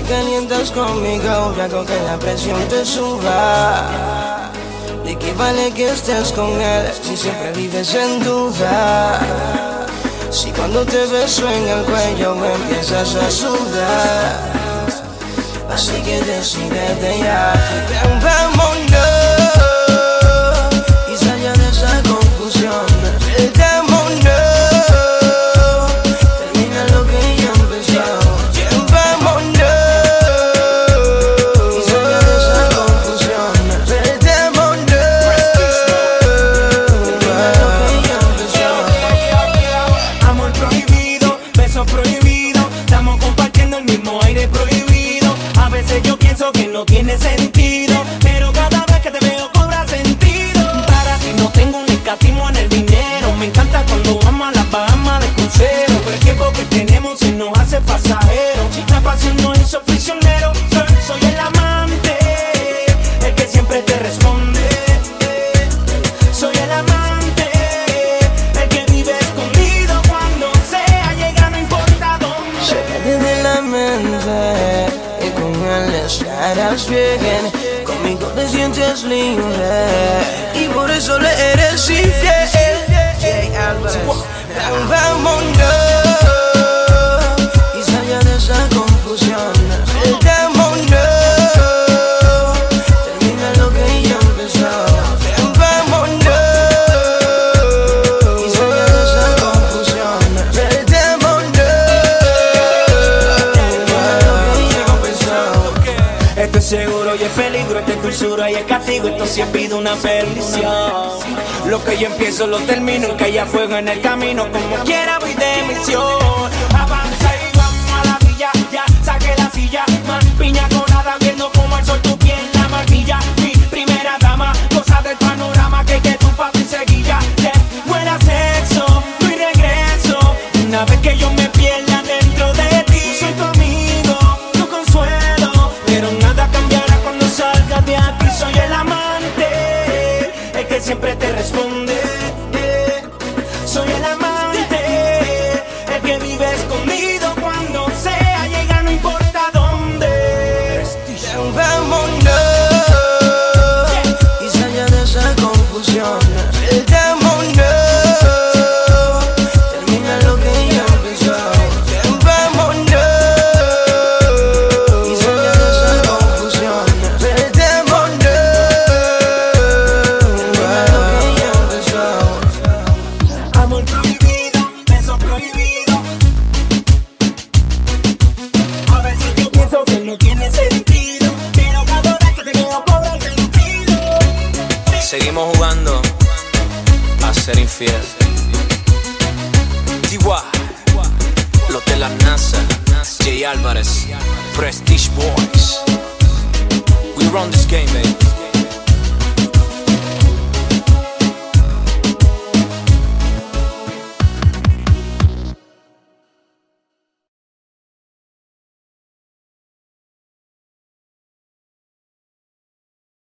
te calientas conmigo, yo hago que la presión te suba. ¿De qué vale que estés con él si siempre vives en duda? Si cuando te beso en el cuello empiezas a sudar. Así que decídete ya, vámonos y salga de esa confusión. Perdámonos, termina lo que ya empezó. Vámonos y salga de esa confusión. Perdámonos, termina lo que ya empezó. Amor prohibido, beso prohibido, estamos compartiendo el mismo aire prohibido. A veces yo pienso que no tiene sentido, pero cada vez que te veo cobra sentido. Para ti no tengo un escatismo en el dinero. Me encanta cuando vamos a las Bahamas de crucero, pero el tiempo que tenemos se nos hace pasajero. Si la pasión no hizo prisionero, soy el amante, el que siempre te responde. Soy el amante, el que vive escondido cuando sea llega, no importa dónde. Sácate de la mente y con él estarás bien. Conmigo te sientes libre y por eso le eres infiel. Jay Álvarez, vámonos y salga de esa confusión. Perdámonos, termina lo que ya empezó. Vámonos y salga de esa confusión. Perdámonos, termina lo que ya empezó. Esto es seguro y es peligro, esto es dulzura y es castigo, esto sí es vida, una perdición. Lo que yo empiezo lo termino, que haya fuego en el camino, como quiera voy de misión. Avanza y vamos a la villa, ya saqué la silla, más piña colada, viendo como el sol tu piel la maquilla. Mi primera dama, goza del panorama, que tu papi seguilla. Buena sexo, y regreso, una vez que yo me pierda dentro de ti. Soy tu amigo, tu consuelo, pero nada cambiará cuando salgas de aquí. Soy el amante, el que siempre te responde. Soy el amante, el que vive escondido cuando sea llega, no importa dónde. Vámonos y salga de esa confusión. Perdámonos, termina lo que ya empezó. Vámonos y salga de esa confusión. Perdámonos, termina lo que ya empezó. Amor prohibido, beso prohibido. A veces yo pienso que no tiene sentido, pero cada vez que te veo cobra sentido. Seguimos jugando a ser infiel. T.Y., los de la NASA, Jay Álvarez, Prestige Boys. We run this game, baby.